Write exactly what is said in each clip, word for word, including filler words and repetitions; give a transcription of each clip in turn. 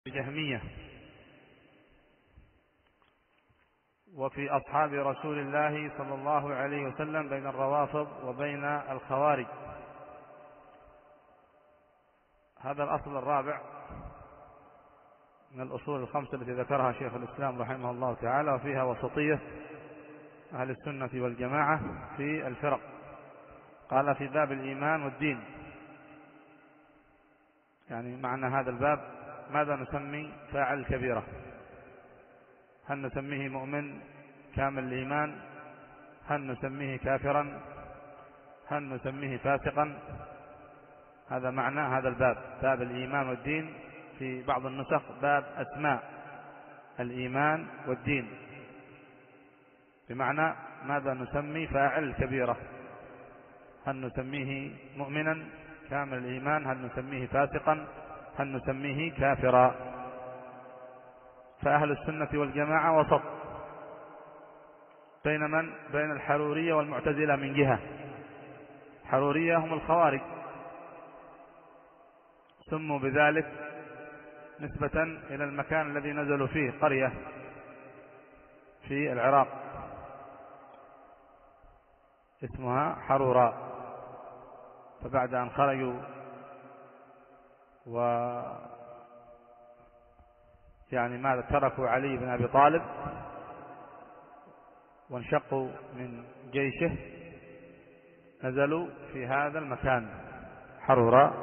جهمية. وفي أصحاب رسول الله صلى الله عليه وسلم بين الروافض وبين الخوارج. هذا الأصل الرابع من الأصول الخمسة التي ذكرها شيخ الإسلام رحمه الله تعالى، وفيها وسطية أهل السنة والجماعة في الفرق. قال في باب الإيمان والدين، يعني معنى هذا الباب ماذا نسمي فاعل الكبيرة؟ هل نسميه مؤمن كامل الإيمان؟ هل نسميه كافرا؟ هل نسميه فاسقا؟ هذا معنى هذا الباب، باب الإيمان والدين. في بعض النسخ باب أسماء الإيمان والدين، بمعنى ماذا نسمي فاعل الكبيرة؟ هل نسميه مؤمنا كامل الإيمان؟ هل نسميه فاسقا؟ هل نسميه كافرا؟ فأهل السنة والجماعة وسط بين من؟ بين الحرورية والمعتزلة من جهة. الحرورية هم الخوارج، سموا بذلك نسبة إلى المكان الذي نزلوا فيه، قرية في العراق اسمها حروراء. فبعد أن خرجوا و يعني ماذا تركوا علي بن أبي طالب وانشقوا من جيشه، نزلوا في هذا المكان حروراء،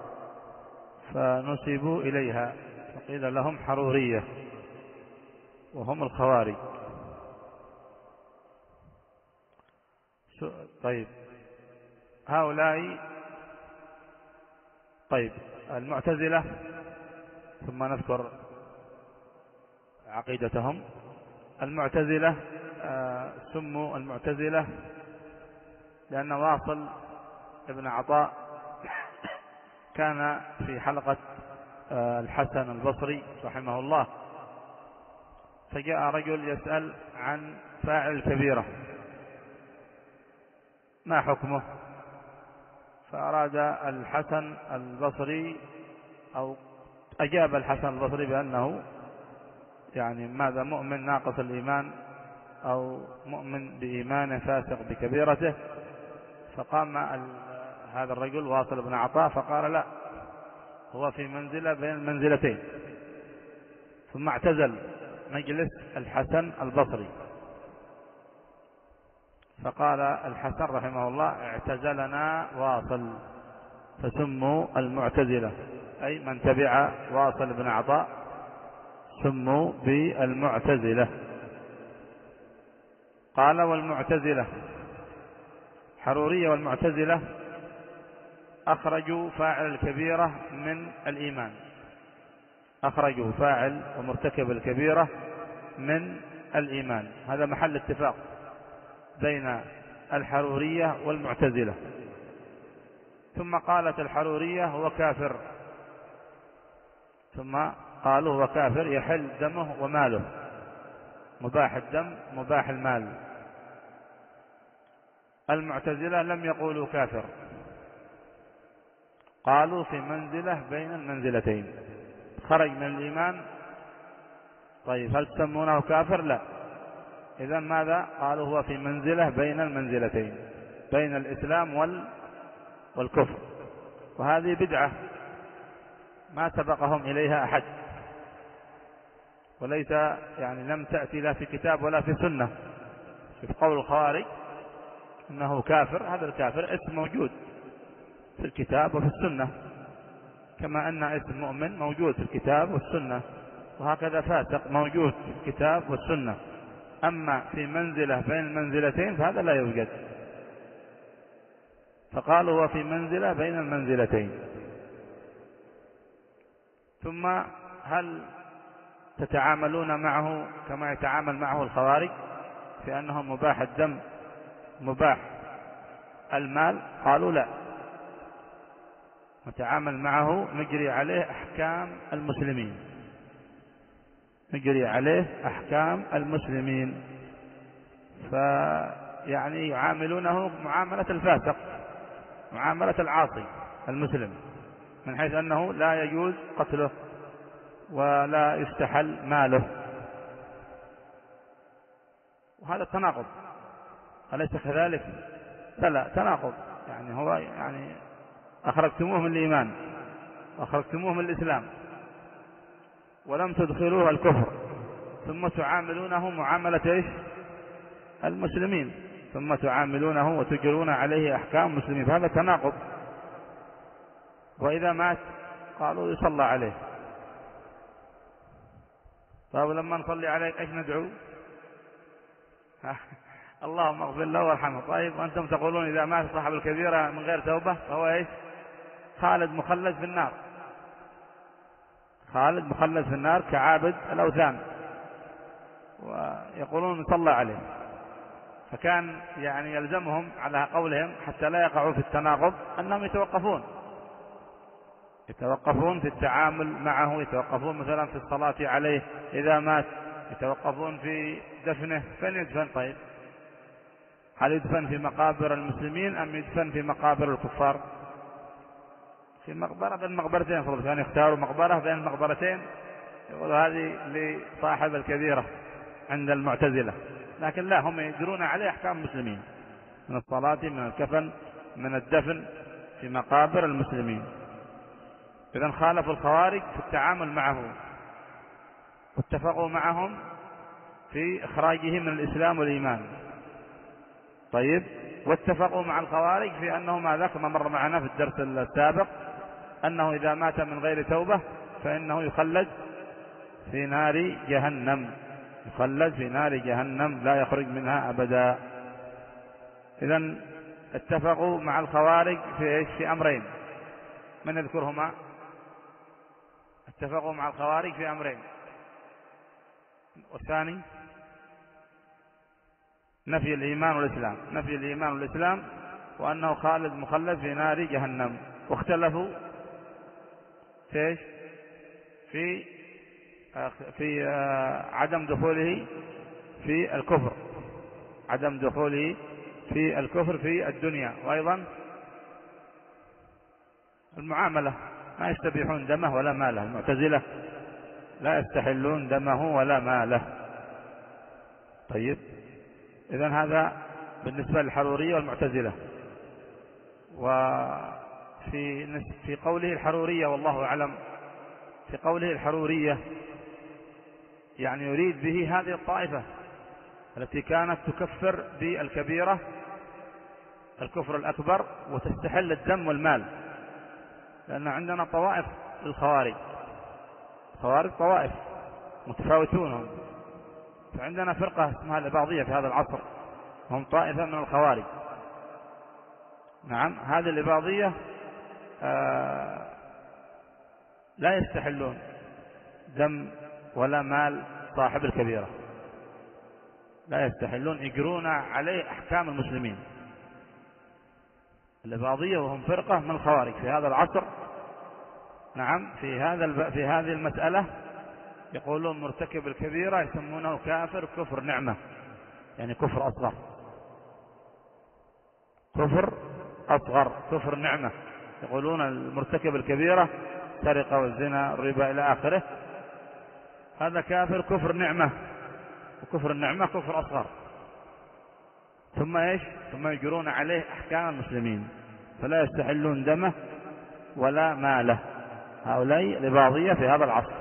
فنسبوا إليها فقيل لهم حرورية، وهم الخوارج. طيب هؤلاء، طيب المعتزلة، ثم نذكر عقيدتهم. المعتزلة آه سموا المعتزلة لأن واصل ابن عطاء كان في حلقة آه الحسن البصري رحمه الله، فجاء رجل يسأل عن فاعل الكبيرة ما حكمه، فأراد الحسن البصري أو أجاب الحسن البصري بأنه يعني ماذا مؤمن ناقص الإيمان أو مؤمن بإيمانه فاسق بكبيرته. فقام هذا الرجل واصل بن عطاء فقال لا، هو في منزلة بين المنزلتين. ثم اعتزل مجلس الحسن البصري، فقال الحسن رحمه الله اعتزلنا واصل، فسموا المعتزلة، أي من تبع واصل بن عطاء سموا بالمعتزلة. قال والمعتزلة حرورية والمعتزلة أخرجوا فاعل الكبيرة من الإيمان، أخرجوا فاعل ومرتكب الكبيرة من الإيمان. هذا محل اتفاق بين الحرورية والمعتزلة. ثم قالت الحرورية هو كافر، ثم قالوا هو كافر يحل دمه وماله، مباح الدم مباح المال. المعتزلة لم يقولوا كافر، قالوا في منزلة بين المنزلتين، خرج من الإيمان. طيب هل تسمونه كافر؟ لا. إذن ماذا قالوا؟ هو في منزلة بين المنزلتين، بين الإسلام وال... والكفر. وهذه بدعة ما سبقهم إليها أحد، وليس يعني لم تأتي لا في كتاب ولا في سنة. في قول الخوارج إنه كافر، هذا الكافر اسم موجود في الكتاب وفي السنة، كما أن اسم مؤمن موجود في الكتاب والسنة، وهكذا فاسق موجود في الكتاب والسنة. أما في منزلة بين المنزلتين فهذا لا يوجد. فقالوا هو في منزلة بين المنزلتين. ثم هل تتعاملون معه كما يتعامل معه الخوارج في أنه مباح الدم مباح المال؟ قالوا لا، نتعامل معه نجري عليه أحكام المسلمين، نجري عليه أحكام المسلمين. فيعني يعاملونه معاملة الفاسق، معاملة العاصي المسلم، من حيث أنه لا يجوز قتله ولا يستحل ماله، وهذا تناقض، أليس كذلك؟ لا لا تناقض، يعني هو يعني أخرجتموه من الإيمان وأخرجتموه من الإسلام ولم تدخلوه الكفر، ثم تعاملونه معاملة إيش؟ المسلمين، ثم تعاملونه وتجرون عليه أحكام المسلمين، فهذا تناقض. وإذا مات قالوا يصلى عليه. طيب لما نصلي عليه ايش ندعو؟ اللهم اغفر له وارحمه. طيب وانتم تقولون اذا مات صاحب الكبيرة من غير توبة فهو ايش؟ خالد مخلد في النار، خالد مخلد في النار كعابد الأوثان، ويقولون نصلى عليه. فكان يعني يلزمهم على قولهم حتى لا يقعوا في التناقض أنهم يتوقفون يتوقفون في التعامل معه، يتوقفون مثلا في الصلاة عليه إذا مات، يتوقفون في دفنه. فين يدفن؟ طيب هل يدفن في مقابر المسلمين أم يدفن في مقابر الكفار؟ في مقبرة بين مقبرتين، فرض كان يختاروا مقبرة بين المقبرتين يقولوا هذه لصاحب الكبيرة عند المعتزلة، لكن لا، هم يجرون عليه أحكام المسلمين من الصلاة، من الكفن، من الدفن في مقابر المسلمين. إذن خالفوا الخوارج في التعامل معه، واتفقوا معهم في إخراجه من الإسلام والإيمان. طيب واتفقوا مع الخوارج في أنه ما ذاك ما مر معنا في الدرس السابق، أنه إذا مات من غير توبة فإنه يخلد في نار جهنم، يخلد في نار جهنم لا يخرج منها أبدا. إذن اتفقوا مع الخوارج في إيش؟ في أمرين، من يذكرهما؟ اتفقوا مع الخوارج في أمرين، والثاني نفي الإيمان والإسلام، نفي الإيمان والإسلام، وأنه خالد مخلد في نار جهنم. واختلفوا في إيش؟ في في عدم دخوله في الكفر، عدم دخوله في الكفر في الدنيا، وأيضا المعاملة، ما يستبيحون دمه ولا ماله. المعتزلة لا يستحلون دمه ولا ماله. طيب إذن هذا بالنسبة للحرورية والمعتزلة. وفي في قوله الحرورية والله أعلم، في قوله الحرورية يعني يريد به هذه الطائفة التي كانت تكفر بالكبيرة الكفر الأكبر وتستحل الدم والمال، لأن عندنا طوائف للخوارج، الخوارج طوائف متفاوتون، فعندنا فرقة اسمها الإباضية في هذا العصر، هم طائفة من الخوارج. نعم، هذه الإباضية آه لا يستحلون دم ولا مال صاحب الكبيرة، لا يستحلون، يجرون عليه أحكام المسلمين. الإباضية وهم فرقة من الخوارج في هذا العصر. نعم، في هذا في هذه المسألة يقولون مرتكب الكبيرة يسمونه كافر كفر نعمة، يعني كفر أصغر، كفر أصغر، كفر نعمة. يقولون المرتكب الكبيرة سرقة والزنا الربا إلى آخره، هذا كافر كفر نعمة، وكفر النعمة كفر أصغر. ثم إيش؟ ثم يجرون عليه أحكام المسلمين، فلا يستحلون دمه ولا ماله. هؤلاء الإباضية في هذا العصر.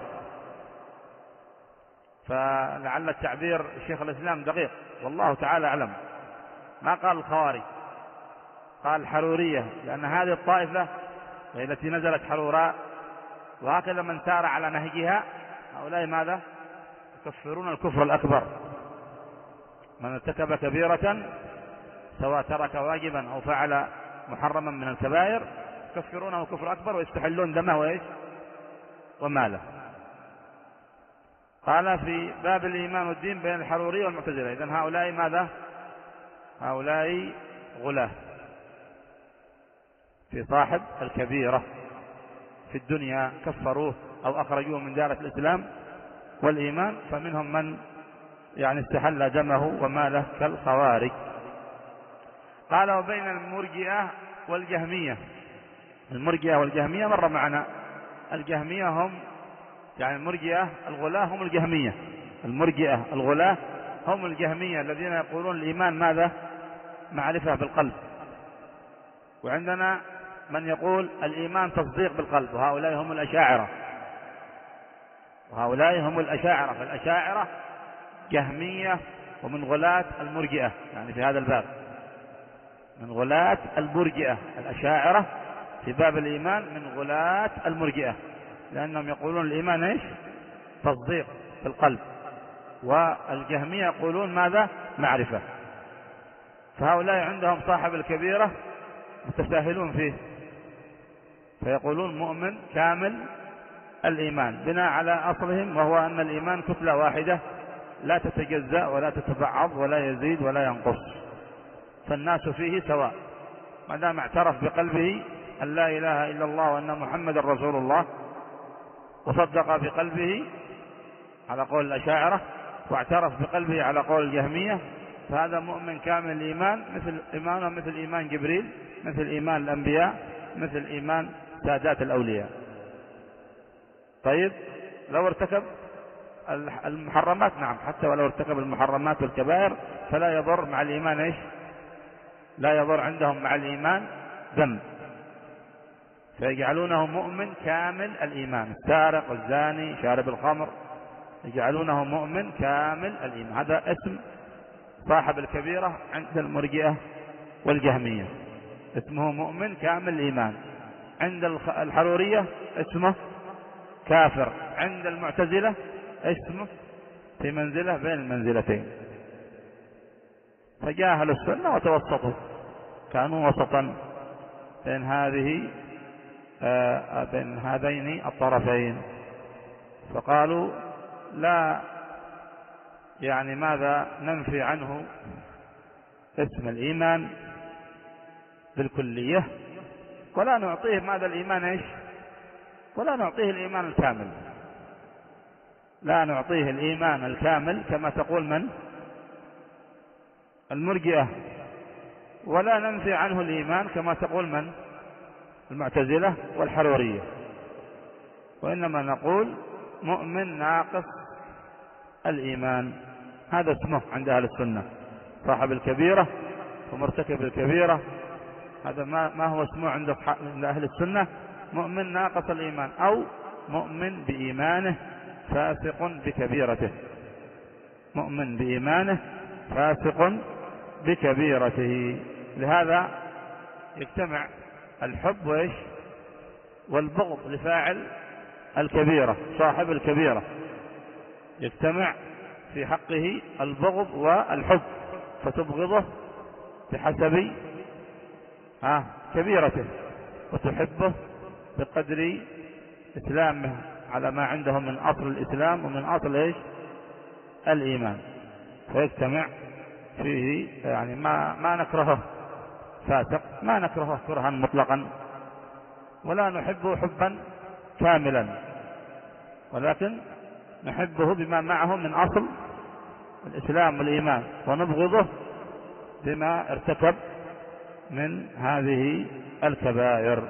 فلعل التعبير شيخ الإسلام دقيق والله تعالى أعلم، ما قال الخوارج، قال الحرورية، لأن هذه الطائفة التي نزلت حروراء وهكذا من سار على نهجها، هؤلاء ماذا؟ يكفرون الكفر الأكبر. من ارتكب كبيرة سواء ترك واجبا أو فعل محرما من الكبائر يكفرونه كفر أكبر ويستحلون دمه وإيش؟ وماله. قال في باب الإيمان والدين بين الحرورية والمعتزلة. إذن هؤلاء ماذا؟ هؤلاء غلاة في صاحب الكبيرة في الدنيا، كفروه أو أخرجوه من دائرة الإسلام والإيمان، فمنهم من يعني استحل دمه وماله كالخوارج. قال وبين المرجئة والجهمية. المرجئة والجهمية مر معنا. الجهمية هم يعني المرجئة الغلاة هم الجهمية، المرجئة الغلاة هم الجهمية الذين يقولون الإيمان ماذا؟ معرفة بالقلب. وعندنا من يقول الإيمان تصديق بالقلب، وهؤلاء هم الأشاعرة، وهؤلاء هم الأشاعرة. فالأشاعرة جهمية ومن غلاة المرجئة، يعني في هذا الباب من غلاة المرجئة. الأشاعرة في باب الإيمان من غلاة المرجئة، لأنهم يقولون الإيمان إيش؟ تصديق بالقلب، والجهمية يقولون ماذا؟ معرفة. فهؤلاء عندهم صاحب الكبيرة متساهلون فيه، فيقولون مؤمن كامل الإيمان بناء على أصلهم، وهو أن الإيمان كتلة واحدة لا تتجزأ ولا تتبعض ولا يزيد ولا ينقص، فالناس فيه سواء ما دام اعترف بقلبه أن لا إله إلا الله وأن محمد رسول الله، وصدق بقلبه على قول الأشاعرة، واعترف بقلبه على قول الجهمية، فهذا مؤمن كامل الإيمان، مثل إيمانه مثل إيمان جبريل، مثل إيمان الأنبياء، مثل إيمان سادات الأولياء. طيب لو ارتكب المحرمات، نعم، حتى ولو ارتكب المحرمات والكبائر فلا يضر مع الإيمان إيش؟ لا يضر عندهم مع الإيمان ذنب، فيجعلونه مؤمن كامل الإيمان. السارق والزاني شارب الخمر يجعلونه مؤمن كامل الإيمان، هذا اسم صاحب الكبيرة عند المرجئة والجهمية، اسمه مؤمن كامل الإيمان. عند الحرورية اسمه كافر، عند المعتزلة اسمه في منزلة بين المنزلتين. فجاء أهل السنة وتوسطوا، كانوا وسطا بين هذه آه بين هذين الطرفين، فقالوا لا يعني ماذا ننفي عنه اسم الإيمان بالكلية، ولا نعطيه ماذا الإيمان إيش؟ ولا نعطيه الإيمان الكامل، لا نعطيه الإيمان الكامل كما تقول من؟ المرجئة. ولا ننفي عنه الإيمان كما تقول من؟ المعتزلة والحرورية. وإنما نقول مؤمن ناقص الإيمان، هذا اسمه عند أهل السنة. صاحب الكبيرة ومرتكب الكبيرة هذا ما, ما هو اسمه عند أهل السنة؟ مؤمن ناقص الإيمان، أو مؤمن بإيمانه فاسق بكبيرته، مؤمن بإيمانه فاسق بكبيرته. لهذا يجتمع الحب وإيش؟ والبغض لفاعل الكبيرة، صاحب الكبيرة يجتمع في حقه البغض والحب، فتبغضه بحسب آه كبيرته، وتحبه بقدر إسلامه على ما عنده من أصل الإسلام ومن أصل إيش؟ الإيمان. فيجتمع فيه يعني ما, ما نكرهه فاسق، ما نكرهه كرها مطلقا، ولا نحبه حبا كاملا، ولكن نحبه بما معه من أصل الإسلام والإيمان، ونبغضه بما ارتكب من هذه الكبائر.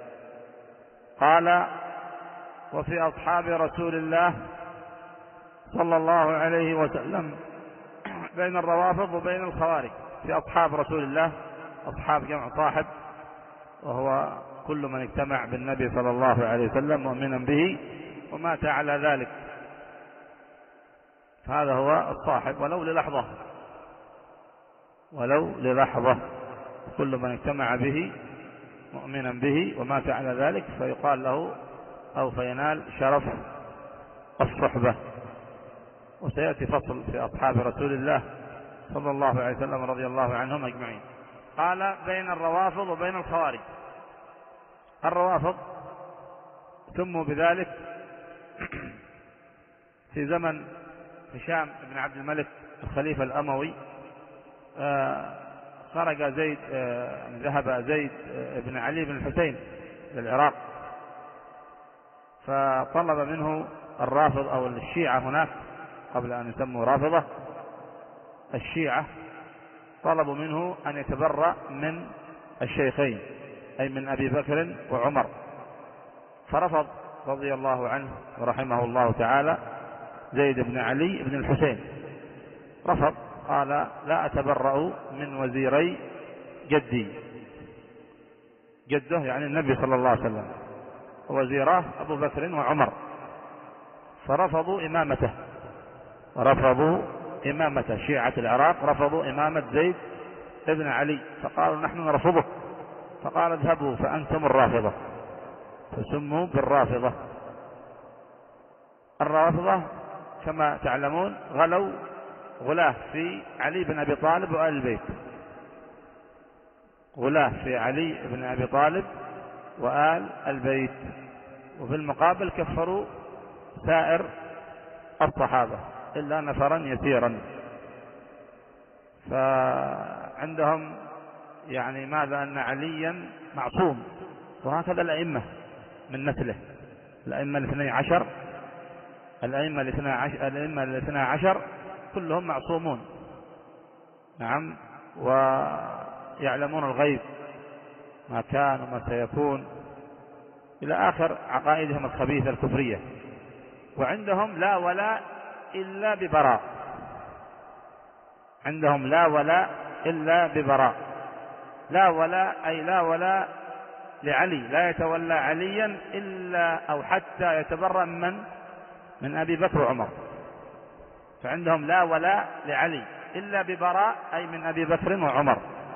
قال وفي أصحاب رسول الله صلى الله عليه وسلم بين الروافض وبين الخوارج. في أصحاب رسول الله، أصحاب جمع صاحب، وهو كل من اجتمع بالنبي صلى الله عليه وسلم مؤمنا به ومات على ذلك، هذا هو الصاحب ولو للحظة، ولو للحظة. كل من اجتمع به مؤمنا به ومات على ذلك فيقال له أو فينال شرف الصحبة. وسيأتي فصل في أصحاب رسول الله صلى الله عليه وسلم رضي الله عنهم أجمعين. قال بين الروافض وبين الخوارج. الروافض سموا بذلك في زمن هشام بن عبد الملك الخليفة الأموي. خرج زيد ذهب زيد بن علي بن الحسين للعراق، فطلب منه الرافض أو الشيعة هناك قبل أن يسموا رافضة، الشيعة طلبوا منه أن يتبرأ من الشيخين، أي من أبي بكر وعمر، فرفض رضي الله عنه ورحمه الله تعالى زيد بن علي بن الحسين، رفض، قال لا أتبرأ من وزيري جدي، جده يعني النبي صلى الله عليه وسلم، وزيراه أبو بكر وعمر، فرفضوا إمامته، رفضوا إمامته، شيعة العراق رفضوا إمامة زيد بن علي، فقالوا نحن نرفضه، فقال اذهبوا فأنتم الرافضة، فسموا بالرافضة. الرافضة كما تعلمون غلوا غلاة في علي بن أبي طالب وآل البيت، غلاة في علي بن أبي طالب وآل البيت، وفي المقابل كفروا سائر الصحابة إلا نفرا يسيرا. فعندهم يعني ماذا؟ أن عليا معصوم، وهكذا الأئمة من نسله، الأئمة الاثني عشر، الأئمة الاثني عشر, الأئمة الاثني عشر كلهم معصومون، نعم، ويعلمون الغيب، ما كان وما سيكون، إلى آخر عقائدهم الخبيثة الكفرية. وعندهم لا ولاء إلا ببراء، عندهم لا ولاء إلا ببراء، لا ولاء أي لا ولاء لعلي، لا يتولى عليا إلا أو حتى يتبرأ من من أبي بكر وعمر، فعندهم لا ولاء لعلي إلا ببراء أي من أبي بكر وعمر،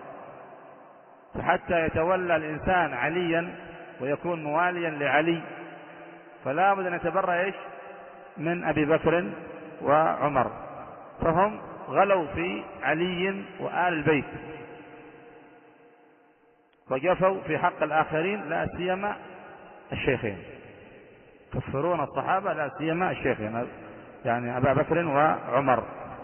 فحتى يتولى الإنسان عليا ويكون مواليا لعلي فلا بد أن يتبرأ إيش؟ من أبي بكر وعمر. فهم غلوا في علي وآل البيت، وجفوا في حق الآخرين لا سيما الشيخين، كفرون الصحابة لا سيما الشيخين يعني أبا بكر وعمر.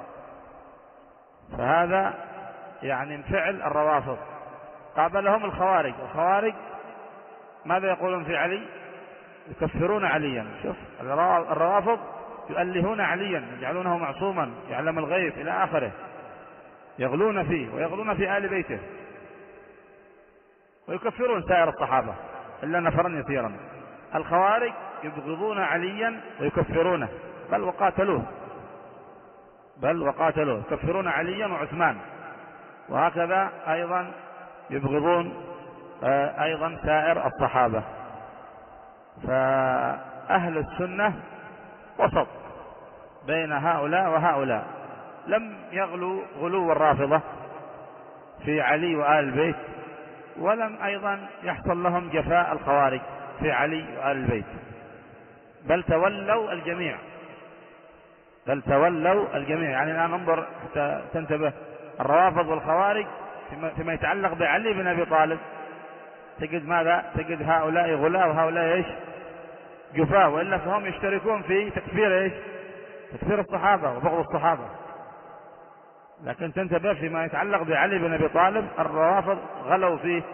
فهذا يعني من فعل الروافض. قابلهم الخوارج، الخوارج ماذا يقولون في علي؟ يكفرون عليا. شوف الروافض يؤلهون عليا، يجعلونه معصوما، يعلم الغيب إلى آخره، يغلون فيه ويغلون في آل بيته، ويكفرون سائر الصحابة إلا نفرا يسيرا. الخوارج يبغضون عليا ويكفرونه، بل وقاتلوه، بل وقاتلوه يكفرون عليا وعثمان، وهكذا أيضا يبغضون أيضا سائر الصحابة. فأهل السنة وسط بين هؤلاء وهؤلاء، لم يغلوا غلو الرافضة في علي وآل البيت، ولم أيضا يحصل لهم جفاء الخوارج في علي وآل البيت، بل تولوا الجميع، بل تولوا الجميع. يعني الآن انظر حتى تنتبه، الروافض والخوارج فيما يتعلق بعلي بن أبي طالب تجد ماذا؟ تجد هؤلاء غلاة وهؤلاء إيش؟ جفاء، وإلا فهم يشتركون في تكفير إيش؟ تكفير الصحابة وبغض الصحابة. لكن تنتبه فيما يتعلق بعلي بن أبي طالب الروافض غلوا فيه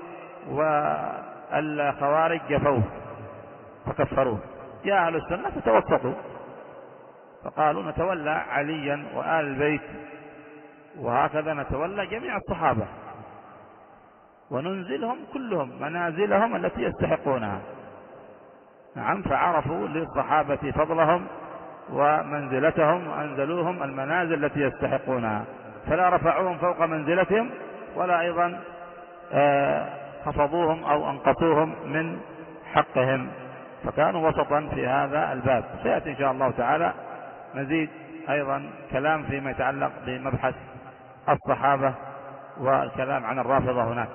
والخوارج جفوه فكفروه. يا أهل السنة فتوسطوا فقالوا نتولى عليا وآل البيت، وهكذا نتولى جميع الصحابة وننزلهم كلهم منازلهم التي يستحقونها. نعم، فعرفوا للصحابة فضلهم ومنزلتهم وأنزلوهم المنازل التي يستحقونها، فلا رفعوهم فوق منزلتهم ولا أيضا خفضوهم أو أنقصوهم من حقهم، فكانوا وسطا في هذا الباب. سيأتي إن شاء الله تعالى مزيد أيضا كلام فيما يتعلق بمبحث الصحابة والكلام عن الرافضة هناك.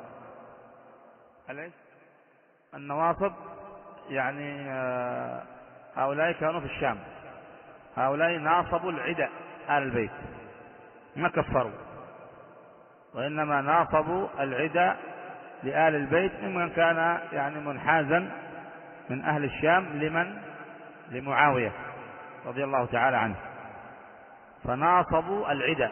النواصب يعني هؤلاء كانوا في الشام، هؤلاء ناصبوا العدة آل البيت، ما كفروا، وإنما ناصبوا العدة لآل البيت ممن كان يعني منحازا من أهل الشام لمن؟ لمعاوية رضي الله تعالى عنه، فناصبوا العدة.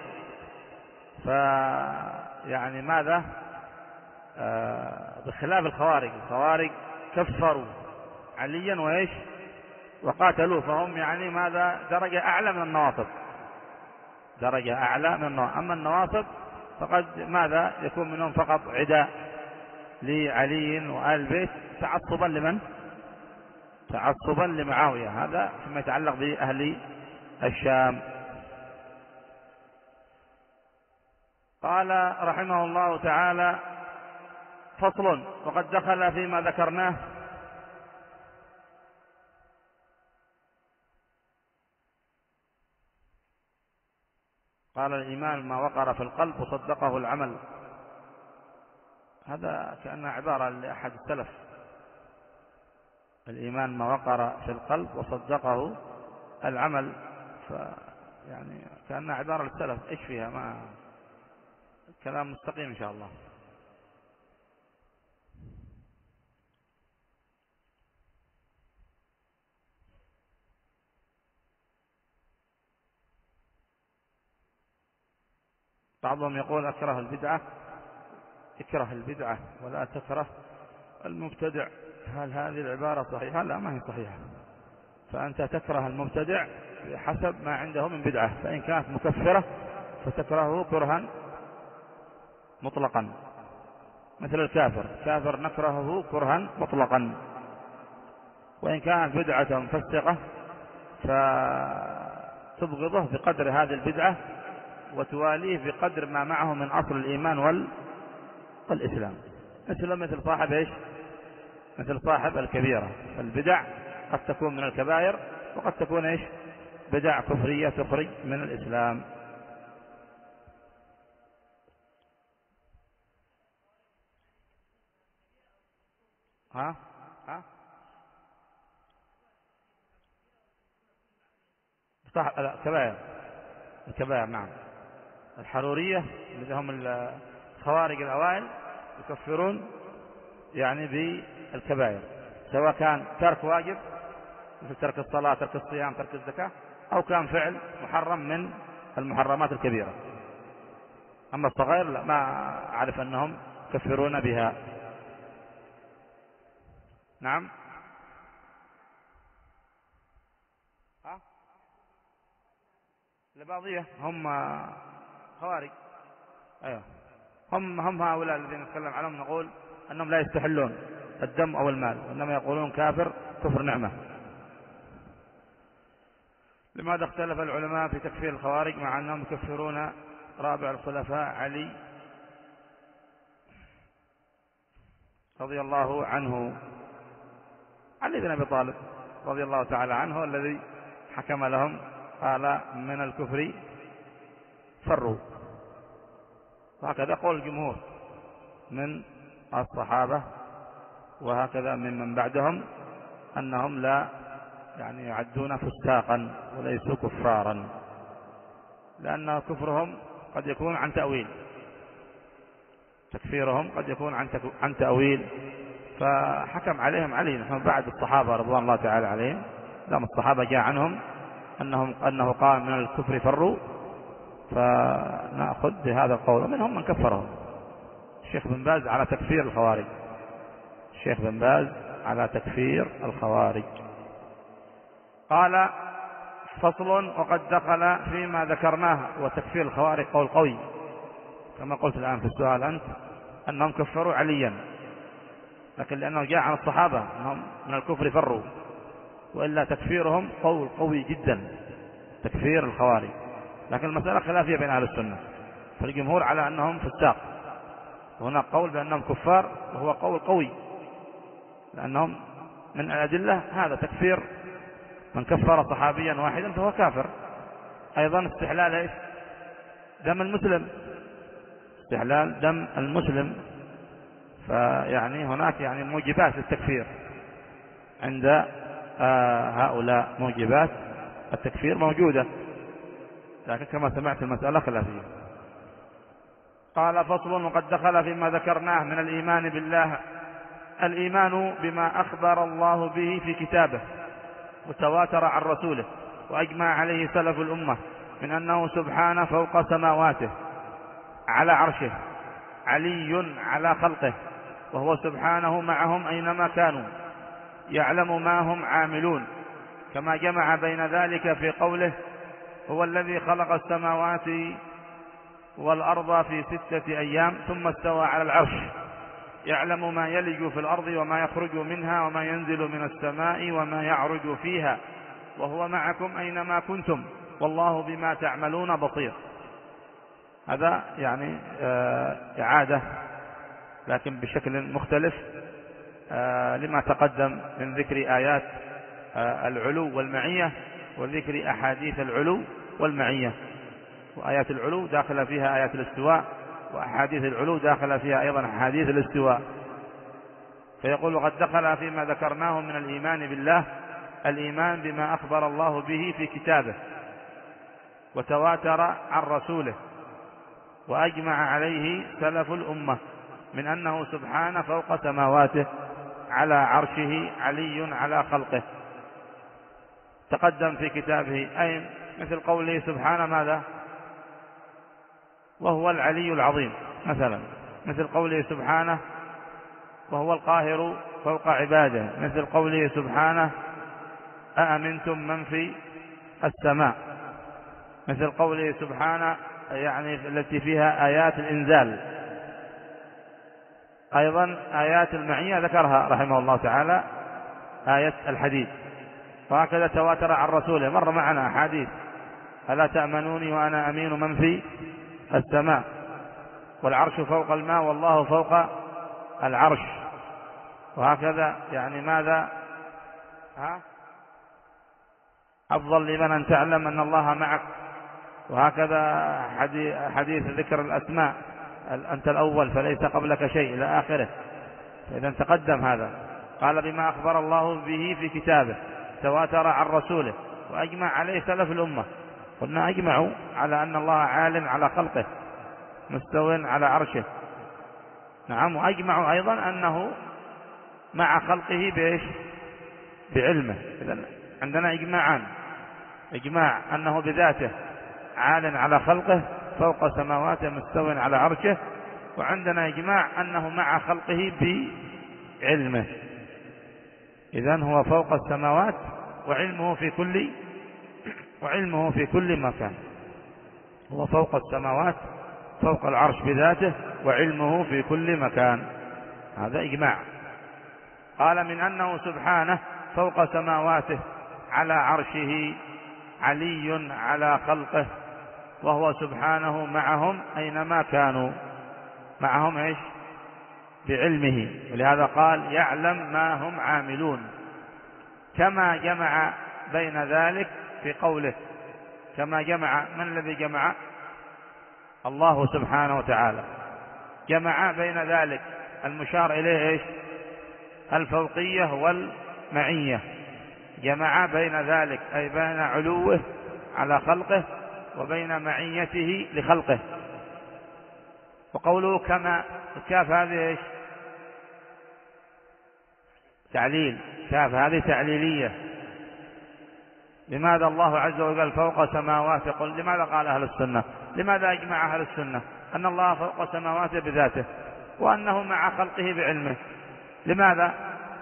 فيعني ماذا؟ آه بخلاف الخوارج، الخوارج كفروا عليا وإيش؟ وقاتلوه، فهم يعني ماذا؟ درجة أعلى من النواصب، درجة أعلى من النواصب. أما النواصب فقد ماذا؟ يكون منهم فقط عداء لعلي وآل البيت تعصبا لمن؟ تعصبا لمعاوية. هذا فيما يتعلق بأهل الشام. قال رحمه الله تعالى: فصل. وقد دخل فيما ذكرناه قال: الإيمان ما وقر في القلب وصدقه العمل. هذا كأنها عبارة لأحد السلف. الإيمان ما وقر في القلب وصدقه العمل، فيعني كأنها عبارة للسلف. إيش فيها؟ ما كلام مستقيم إن شاء الله. بعضهم يقول: أكره البدعة، اكره البدعة ولا تكره المبتدع. هل هذه العبارة صحيحة؟ لا، ما هي صحيحة. فأنت تكره المبتدع بحسب ما عنده من بدعة، فإن كانت مكفرة فتكرهه كرها مطلقا، مثل الكافر. كافر نكرهه كرها مطلقا. وإن كانت بدعة مفسقة فتبغضه بقدر هذه البدعة وتواليه بقدر ما معه من أصل الإيمان والإسلام. مثل مثل صاحب إيش؟ مثل صاحب الكبيرة. البدع قد تكون من الكبائر وقد تكون إيش؟ بدع كفرية تخرج من الإسلام. ها ها صح. لا، كبائر. الكبائر نعم. الحرورية اللي هم الخوارج الأوائل يكفرون يعني بالكبائر، سواء كان ترك واجب مثل ترك الصلاة، ترك الصيام، ترك الزكاة، أو كان فعل محرم من المحرمات الكبيرة. أما الصغير لا، ما أعرف أنهم يكفرون بها. نعم. ها لبعضية هم خوارج. أيوة، هم هم هؤلاء الذين نتكلم عنهم نقول أنهم لا يستحلون الدم أو المال، وإنما يقولون كافر كفر نعمة. لماذا اختلف العلماء في تكفير الخوارج مع أنهم يكفرون رابع الخلفاء علي رضي الله عنه؟ علي بن أبي طالب رضي الله تعالى عنه الذي حكم لهم، قال: من الكفر فروا. وهكذا قول الجمهور من الصحابة وهكذا ممن بعدهم، أنهم لا يعني يعدون فساقا وليسوا كفارا، لأن كفرهم قد يكون عن تأويل، تكفيرهم قد يكون عن تأويل. فحكم عليهم علي. نحن بعد الصحابة رضوان الله تعالى عليهم، لما الصحابة جاء عنهم أنهم أنه قال من الكفر فروا، فنأخذ بهذا القول. ومنهم من كفرهم. الشيخ بن باز على تكفير الخوارج، الشيخ بن باز على تكفير الخوارج. قال: فصل. وقد دخل فيما ذكرناه وتكفير الخوارج قول قوي، كما قلت الآن في السؤال أنت، أنهم كفروا عليا، لكن لأنه جاء عن الصحابة أنهم من الكفر فروا، وإلا تكفيرهم قول قوي جدا، تكفير الخوارج. لكن المسألة خلافية بين أهل السنة، فالجمهور على أنهم فساق، وهناك قول بأنهم كفار وهو قول قوي، لأنهم من الأدلة هذا تكفير من كفر صحابيا واحدا فهو كافر. أيضا استحلال إيش؟ دم المسلم، استحلال دم المسلم. فيعني هناك يعني موجبات للتكفير عند آه هؤلاء، موجبات التكفير موجودة، لكن كما سمعت المسألة خلافية. قال: فصل. وقد دخل فيما ذكرناه من الإيمان بالله الإيمان بما أخبر الله به في كتابه وتواتر عن رسوله وأجمع عليه سلف الأمة من أنه سبحانه فوق سماواته على عرشه، علي على خلقه، وهو سبحانه معهم أينما كانوا، يعلم ما هم عاملون، كما جمع بين ذلك في قوله: هو الذي خلق السماوات والأرض في ستة أيام ثم استوى على العرش. يعلم ما يلج في الأرض وما يخرج منها وما ينزل من السماء وما يعرج فيها وهو معكم أينما كنتم والله بما تعملون بصير. هذا يعني إعادة لكن بشكل مختلف لما تقدم من ذكر آيات العلو والمعية وذكر أحاديث العلو والمعية. وآيات العلو داخل فيها آيات الاستواء، وأحاديث العلو داخل فيها أيضا أحاديث الاستواء. فيقول وقد دخل فيما ذكرناه من الإيمان بالله الإيمان بما أخبر الله به في كتابه وتواتر عن رسوله وأجمع عليه سلف الأمة من أنه سبحانه فوق سماواته على عرشه علي على خلقه. تقدم في كتابه أي مثل قوله سبحانه ماذا؟ وهو العلي العظيم مثلا، مثل قوله سبحانه وهو القاهر فوق عباده، مثل قوله سبحانه أأمنتم من في السماء، مثل قوله سبحانه يعني التي فيها آيات الإنزال. أيضا آيات المعية ذكرها رحمه الله تعالى آية الحديد. وهكذا تواتر عن رسوله، مر معنا أحاديث ألا تأمنوني وأنا أمين من في السماء، والعرش فوق الماء والله فوق العرش. وهكذا يعني ماذا ها أفضل لمن أن تعلم أن الله معك. وهكذا حديث ذكر الأسماء أنت الأول فليس قبلك شيء إلى آخره. فإذا تقدم هذا. قال بما أخبر الله به في كتابه تواتر عن رسوله وأجمع عليه سلف الأمة. قلنا أجمعوا على أن الله عال على خلقه مستو على عرشه. نعم. وأجمعوا أيضا أنه مع خلقه بإيش؟ بعلمه. إذن عندنا إجماعان: إجماع أنه بذاته عال على خلقه فوق سماواته مستو على عرشه، وعندنا إجماع أنه مع خلقه بعلمه. إذن هو فوق السماوات وعلمه في كل وعلمه في كل مكان. هو فوق السماوات فوق العرش بذاته وعلمه في كل مكان. هذا إجماع. قال من أنه سبحانه فوق سماواته على عرشه علي على خلقه وهو سبحانه معهم أينما كانوا. معهم إيش؟ بعلمه. ولهذا قال يعلم ما هم عاملون. كما جمع بين ذلك في قوله كما جمع. من الذي جمع؟ الله سبحانه وتعالى. جمع بين ذلك المشار إليه إيش؟ الفوقية والمعية. جمع بين ذلك أي بين علوه على خلقه وبين معيته لخلقه. وقوله كما الكاف هذه إيش؟ تعليل. كاف هذه تعليلية. لماذا الله عز وجل فوق سماواته؟ قل لماذا قال أهل السنة؟ لماذا أجمع أهل السنة أن الله فوق سماواته بذاته وأنه مع خلقه بعلمه؟ لماذا؟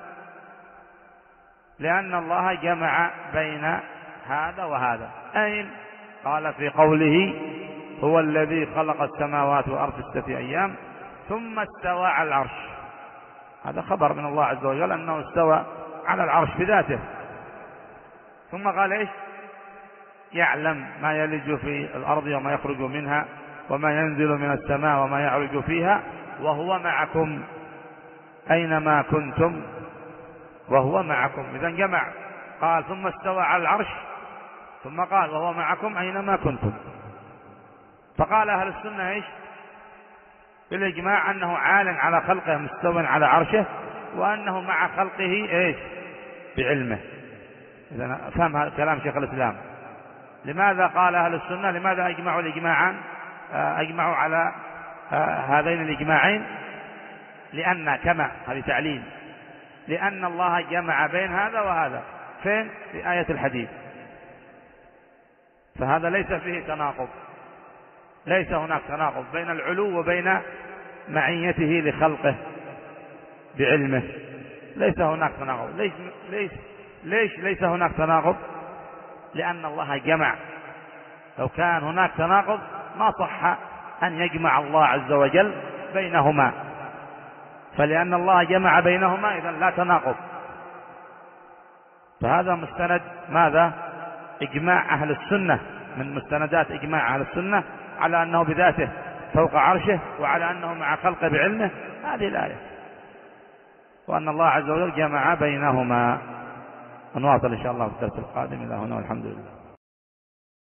لأن الله جمع بين هذا وهذا. أين؟ قال في قوله هو الذي خلق السماوات والأرض في ستة أيام ثم استوى على العرش. هذا خبر من الله عز وجل أنه استوى على العرش بذاته. ثم قال إيش؟ يعلم ما يلج في الأرض وما يخرج منها وما ينزل من السماء وما يعرج فيها وهو معكم أينما كنتم وهو معكم. إذن جمع. قال ثم استوى على العرش ثم قال وهو معكم أينما كنتم. فقال أهل السنة إيش؟ بالإجماع أنه عال على خلقه مستوى على عرشه وأنه مع خلقه إيش؟ بعلمه. إذن فهم هذا كلام شيخ الإسلام. لماذا قال أهل السنة؟ لماذا أجمعوا الإجماعان؟ أجمعوا على هذين الإجماعين؟ لأن كما هذه تعليل. لأن الله جمع بين هذا وهذا. فين؟ في آية الحديد. فهذا ليس فيه تناقض. ليس هناك تناقض بين العلو وبين معيته لخلقه بعلمه. ليس هناك تناقض. ليش ليش ليش ليس هناك تناقض؟ لأن الله جمع. لو كان هناك تناقض ما صح أن يجمع الله عز وجل بينهما. فلأن الله جمع بينهما إذن لا تناقض. فهذا مستند ماذا؟ إجماع أهل السنة، من مستندات إجماع أهل السنة على أنه بذاته فوق عرشه، وعلى أنه مع خلقه بعلمه، هذه الآية، وأن الله عز وجل جمع بينهما. ونواصل إن شاء الله في الدرس القادم. إلى هنا والحمد لله.